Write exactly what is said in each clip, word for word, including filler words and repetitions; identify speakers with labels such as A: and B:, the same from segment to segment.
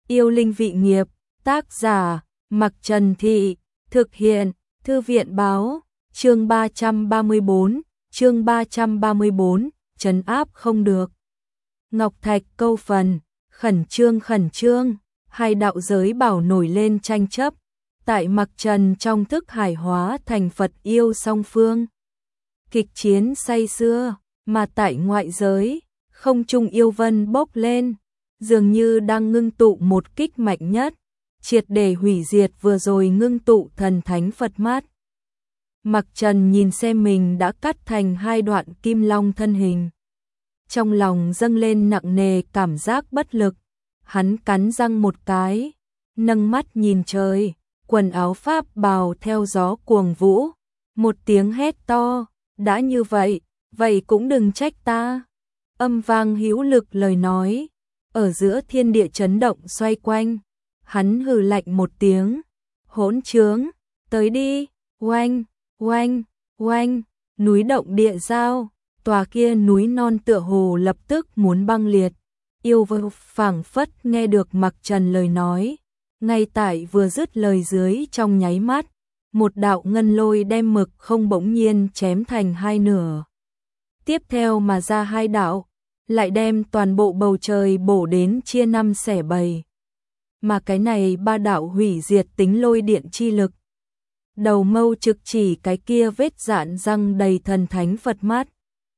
A: Yêu linh vị nghiệp, tác giả, Mặc Trần Thị, thực hiện, Thư viện báo, chương ba trăm ba mươi bốn, chương ba trăm ba mươi bốn, trấn áp không được. Ngọc Thạch câu phần, khẩn trương khẩn trương, hai đạo giới bảo nổi lên tranh chấp, tại Mặc Trần trong thức hải hóa thành Phật yêu song phương. Kịch chiến say sưa, mà tại ngoại giới, không trung yêu vân bốc lên, dường như đang ngưng tụ một kích mạnh nhất, triệt để hủy diệt vừa rồi ngưng tụ thần thánh Phật mát. Mặc Trần nhìn xem mình đã cắt thành hai đoạn kim long thân hình. Trong lòng dâng lên nặng nề cảm giác bất lực, hắn cắn răng một cái, nâng mắt nhìn trời, quần áo pháp bào theo gió cuồng vũ, một tiếng hét to, đã như vậy, vậy cũng đừng trách ta. Âm vang hữu lực lời nói, ở giữa thiên địa chấn động xoay quanh, hắn hừ lạnh một tiếng, hỗn trướng, tới đi, oanh, oanh, oanh, núi động địa giao, tòa kia núi non tựa hồ lập tức muốn băng liệt. Yêu vô phảng phất nghe được Mặc Trần lời nói, ngay tại vừa dứt lời dưới trong nháy mắt, một đạo ngân lôi đem mực không bỗng nhiên chém thành hai nửa. Tiếp theo mà ra hai đạo, lại đem toàn bộ bầu trời bổ đến chia năm xẻ bảy. Mà cái này ba đạo hủy diệt tính lôi điện chi lực. Đầu mâu trực chỉ cái kia vết dạn răng đầy thần thánh Phật mát.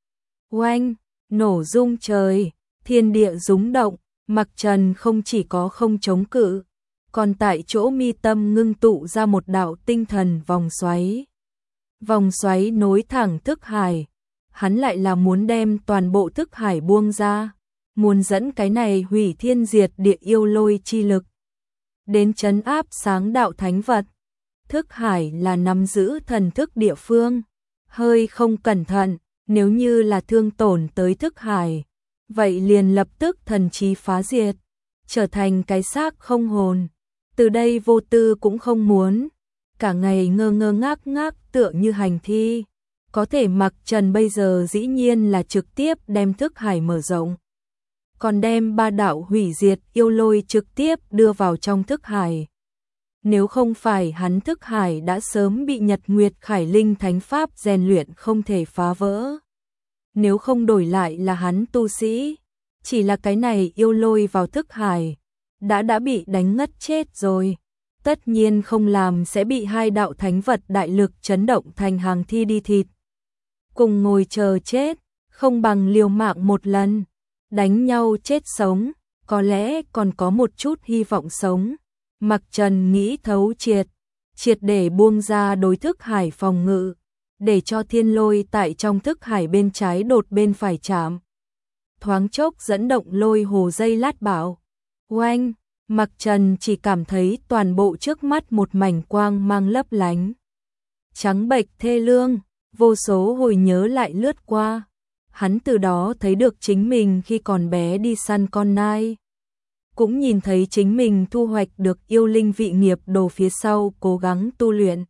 A: Oanh, nổ rung trời, thiên địa rúng động, Mặc Trần không chỉ có không chống cự, còn tại chỗ mi tâm ngưng tụ ra một đạo tinh thần vòng xoáy. Vòng xoáy nối thẳng thức hải, hắn lại là muốn đem toàn bộ thức hải buông ra, muốn dẫn cái này hủy thiên diệt địa yêu lôi chi lực đến trấn áp sáng đạo thánh vật. Thức hải là nắm giữ thần thức địa phương, hơi không cẩn thận, nếu như là thương tổn tới thức hải, vậy liền lập tức thần trí phá diệt, trở thành cái xác không hồn. Từ đây vô tư cũng không muốn, cả ngày ngơ ngơ ngác ngác tựa như hành thi. Có thể Mặc Trần bây giờ dĩ nhiên là trực tiếp đem thức hải mở rộng, còn đem ba đạo hủy diệt yêu lôi trực tiếp đưa vào trong thức hải. Nếu không phải hắn thức hải đã sớm bị Nhật Nguyệt Khải Linh Thánh Pháp rèn luyện không thể phá vỡ. Nếu không đổi lại là hắn tu sĩ, chỉ là cái này yêu lôi vào thức hải, đã đã bị đánh ngất chết rồi. Tất nhiên không làm sẽ bị hai đạo thánh vật đại lực chấn động thành hàng thi đi thịt. Cùng ngồi chờ chết, không bằng liều mạng một lần, đánh nhau chết sống, có lẽ còn có một chút hy vọng sống. Mặc Trần nghĩ thấu triệt, triệt để buông ra đối thức hải phòng ngự, để cho thiên lôi tại trong thức hải bên trái đột bên phải chạm. Thoáng chốc dẫn động lôi hồ dây lát bảo. Oanh, Mặc Trần chỉ cảm thấy toàn bộ trước mắt một mảnh quang mang lấp lánh. Trắng bệch thê lương, vô số hồi nhớ lại lướt qua. Hắn từ đó thấy được chính mình khi còn bé đi săn con nai. Cũng nhìn thấy chính mình thu hoạch được yêu linh vị nghiệp đồ phía sau cố gắng tu luyện.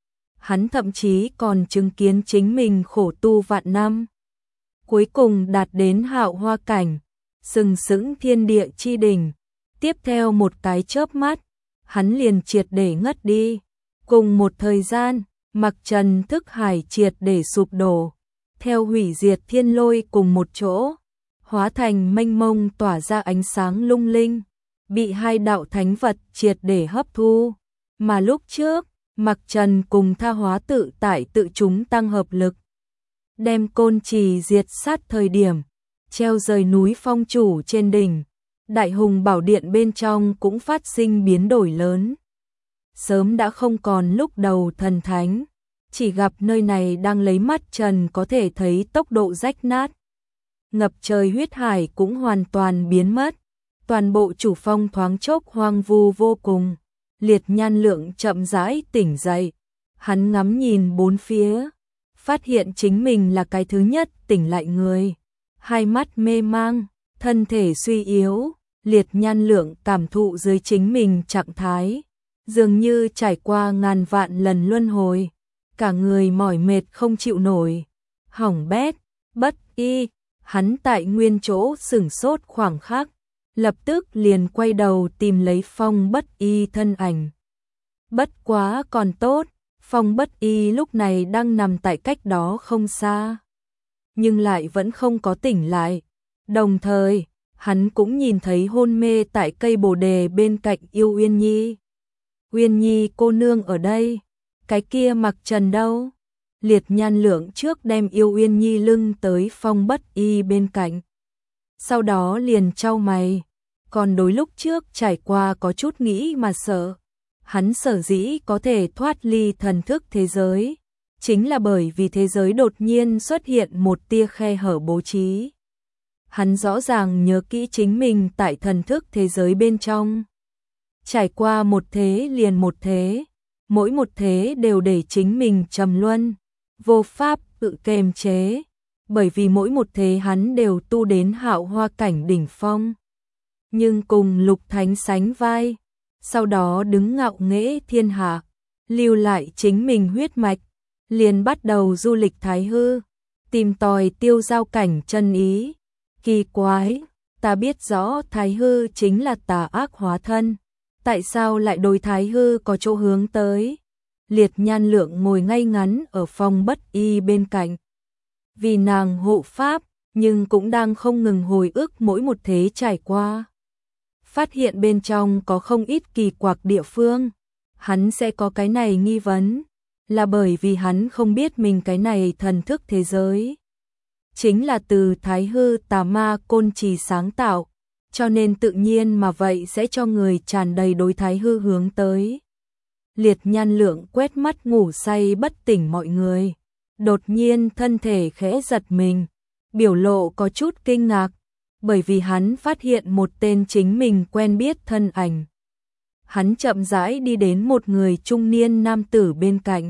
A: Hắn thậm chí còn chứng kiến chính mình khổ tu vạn năm. Cuối cùng đạt đến hạo hoa cảnh, sừng sững thiên địa chi đỉnh. Tiếp theo một cái chớp mắt, hắn liền triệt để ngất đi. Cùng một thời gian, Mặc Trần thức hải triệt để sụp đổ, theo hủy diệt thiên lôi cùng một chỗ, hóa thành mênh mông tỏa ra ánh sáng lung linh, bị hai đạo thánh vật triệt để hấp thu. Mà lúc trước, Mặc Trần cùng Tha Hóa tự tại tự chúng tăng hợp lực, đem côn trì diệt sát thời điểm, treo rời núi phong chủ trên đỉnh, Đại Hùng Bảo Điện bên trong cũng phát sinh biến đổi lớn. Sớm đã không còn lúc đầu thần thánh, chỉ gặp nơi này đang lấy mắt Trần có thể thấy tốc độ rách nát. Ngập trời huyết hải cũng hoàn toàn biến mất, toàn bộ chủ phong thoáng chốc hoang vu vô cùng. Liệt Nhan Lượng chậm rãi tỉnh dậy, hắn ngắm nhìn bốn phía, phát hiện chính mình là cái thứ nhất tỉnh lại người. Hai mắt mê mang, thân thể suy yếu, Liệt Nhan Lượng cảm thụ dưới chính mình trạng thái, dường như trải qua ngàn vạn lần luân hồi, cả người mỏi mệt không chịu nổi, hỏng bét, bất y. Hắn tại nguyên chỗ sửng sốt khoảng khắc, lập tức liền quay đầu tìm lấy Phong Bất Y thân ảnh. Bất quá còn tốt, Phong Bất Y lúc này đang nằm tại cách đó không xa, nhưng lại vẫn không có tỉnh lại. Đồng thời, hắn cũng nhìn thấy hôn mê tại cây bồ đề bên cạnh Yêu Uyên Nhi. Uyên Nhi cô nương ở đây, cái kia Mặc Trần đâu? Liệt Nhan Lượng trước đem Yêu Uyên Nhi lưng tới Phong Bất Y bên cạnh. Sau đó liền chau mày, còn đối lúc trước trải qua có chút nghĩ mà sợ. Hắn sở dĩ có thể thoát ly thần thức thế giới, chính là bởi vì thế giới đột nhiên xuất hiện một tia khe hở bố trí. Hắn rõ ràng nhớ kỹ chính mình tại thần thức thế giới bên trong. Trải qua một thế liền một thế, mỗi một thế đều để chính mình trầm luân, vô pháp tự kềm chế, bởi vì mỗi một thế hắn đều tu đến hạo hoa cảnh đỉnh phong. Nhưng cùng Lục Thánh sánh vai, sau đó đứng ngạo nghễ thiên hạ, lưu lại chính mình huyết mạch, liền bắt đầu du lịch Thái Hư, tìm tòi tiêu giao cảnh chân ý. Kỳ quái, ta biết rõ Thái Hư chính là tà ác hóa thân, tại sao lại đối Thái Hư có chỗ hướng tới? Liệt Nhan Lượng ngồi ngay ngắn ở Phong Bất Y bên cạnh, vì nàng hộ pháp, nhưng cũng đang không ngừng hồi ức mỗi một thế trải qua. Phát hiện bên trong có không ít kỳ quặc địa phương, hắn sẽ có cái này nghi vấn, là bởi vì hắn không biết mình cái này thần thức thế giới chính là từ Thái Hư Tà Ma Côn Trì sáng tạo, cho nên tự nhiên mà vậy sẽ cho người tràn đầy đối Thái Hư hướng tới. Liệt Nhan Lượng quét mắt ngủ say bất tỉnh mọi người, đột nhiên thân thể khẽ giật mình, biểu lộ có chút kinh ngạc, bởi vì hắn phát hiện một tên chính mình quen biết thân ảnh. Hắn chậm rãi đi đến một người trung niên nam tử bên cạnh,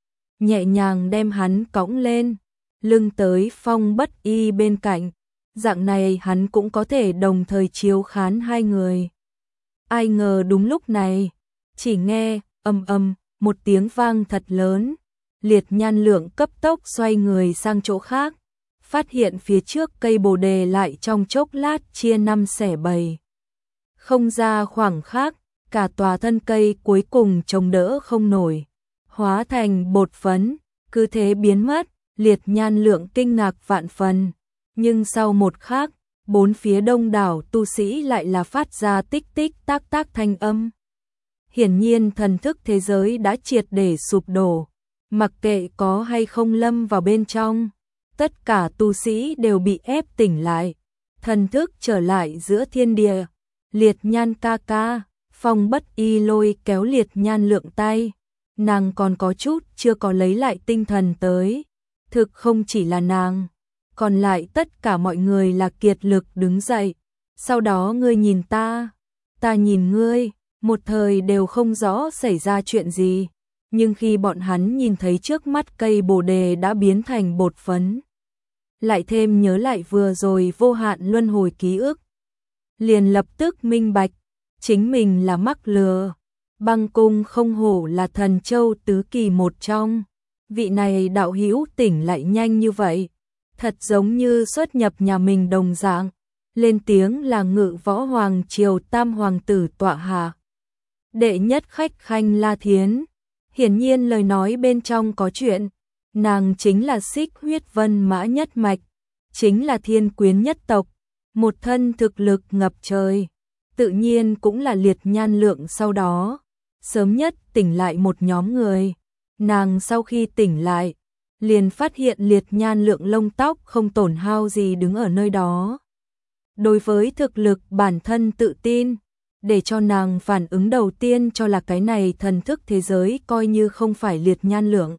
A: nhẹ nhàng đem hắn cõng lên, lưng tới Phong Bất Y bên cạnh, dạng này hắn cũng có thể đồng thời chiếu khán hai người. Ai ngờ đúng lúc này, chỉ nghe ầm ầm một tiếng vang thật lớn, Liệt Nhan Lượng cấp tốc xoay người sang chỗ khác, phát hiện phía trước cây bồ đề lại trong chốc lát chia năm xẻ bảy. Không ra khoảng khắc, cả tòa thân cây cuối cùng chống đỡ không nổi, hóa thành bột phấn, cứ thế biến mất. Liệt Nhan Lượng kinh ngạc vạn phần, nhưng sau một khắc, bốn phía đông đảo tu sĩ lại là phát ra tích tích tác tác thanh âm. Hiển nhiên thần thức thế giới đã triệt để sụp đổ, mặc kệ có hay không lâm vào bên trong, tất cả tu sĩ đều bị ép tỉnh lại, thần thức trở lại giữa thiên địa. Liệt Nhan ca ca, Phong Bất Y lôi kéo Liệt Nhan Lượng tay, nàng còn có chút chưa có lấy lại tinh thần tới. Thực không chỉ là nàng, còn lại tất cả mọi người là kiệt lực đứng dậy. Sau đó ngươi nhìn ta, ta nhìn ngươi, một thời đều không rõ xảy ra chuyện gì. Nhưng khi bọn hắn nhìn thấy trước mắt cây bồ đề đã biến thành bột phấn, lại thêm nhớ lại vừa rồi vô hạn luân hồi ký ức, liền lập tức minh bạch, chính mình là mắc lừa. Băng Cung không hổ là thần châu tứ kỳ một trong. Vị này đạo hữu tỉnh lại nhanh như vậy, thật giống như xuất nhập nhà mình đồng dạng. Lên tiếng là Ngự Võ Hoàng triều tam hoàng tử tọa hạ. Đệ nhất khách khanh La Thiến, hiển nhiên lời nói bên trong có chuyện, nàng chính là Xích Huyết Vân Mã nhất mạch, chính là Thiên Quyến nhất tộc, một thân thực lực ngập trời, tự nhiên cũng là Liệt Nhan Lượng sau đó sớm nhất tỉnh lại một nhóm người. Nàng sau khi tỉnh lại, liền phát hiện Liệt Nhan Lượng lông tóc không tổn hao gì đứng ở nơi đó. Đối với thực lực bản thân tự tin, để cho nàng phản ứng đầu tiên cho là cái này thần thức thế giới coi như không phải Liệt Nhan Lượng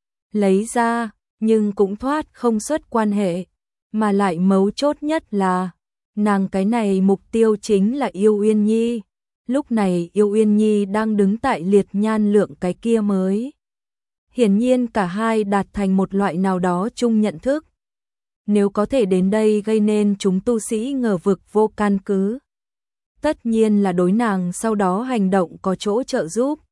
A: lấy ra, nhưng cũng thoát không xuất quan hệ, mà lại mấu chốt nhất là nàng cái này mục tiêu chính là Yêu Uyên Nhi. Lúc này Yêu Uyên Nhi đang đứng tại Liệt Nhan Lượng cái kia mới. Hiển nhiên cả hai đạt thành một loại nào đó chung nhận thức. Nếu có thể đến đây gây nên chúng tu sĩ ngờ vực vô căn cứ, tất nhiên là đối nàng sau đó hành động có chỗ trợ giúp.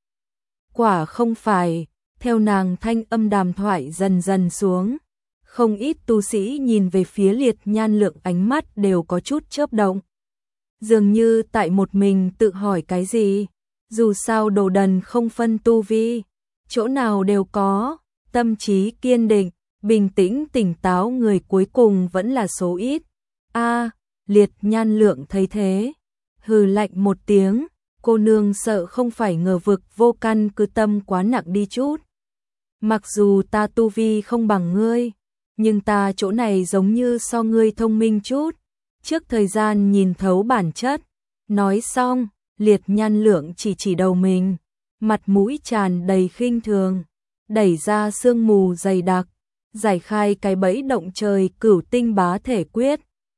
A: Quả không phải, theo nàng thanh âm đàm thoại dần dần xuống, không ít tu sĩ nhìn về phía Liệt Nhan Lượng ánh mắt đều có chút chớp động. dường như tại một mình tự hỏi cái gì. Dù sao đồ đần không phân tu vi, chỗ nào đều có, tâm trí kiên định, bình tĩnh tỉnh táo người cuối cùng vẫn là số ít. A, Liệt Nhan Lượng thấy thế, hừ lạnh một tiếng, cô nương sợ không phải ngờ vực vô căn cứ tâm quá nặng đi chút. Mặc dù ta tu vi không bằng ngươi, nhưng ta chỗ này giống như so ngươi thông minh chút, trước thời gian nhìn thấu bản chất. Nói xong, Liệt Nhan Lượng chỉ chỉ đầu mình, mặt mũi tràn đầy khinh thường, đẩy ra sương mù dày đặc, giải khai cái bẫy động trời cửu tinh bá thể quyết.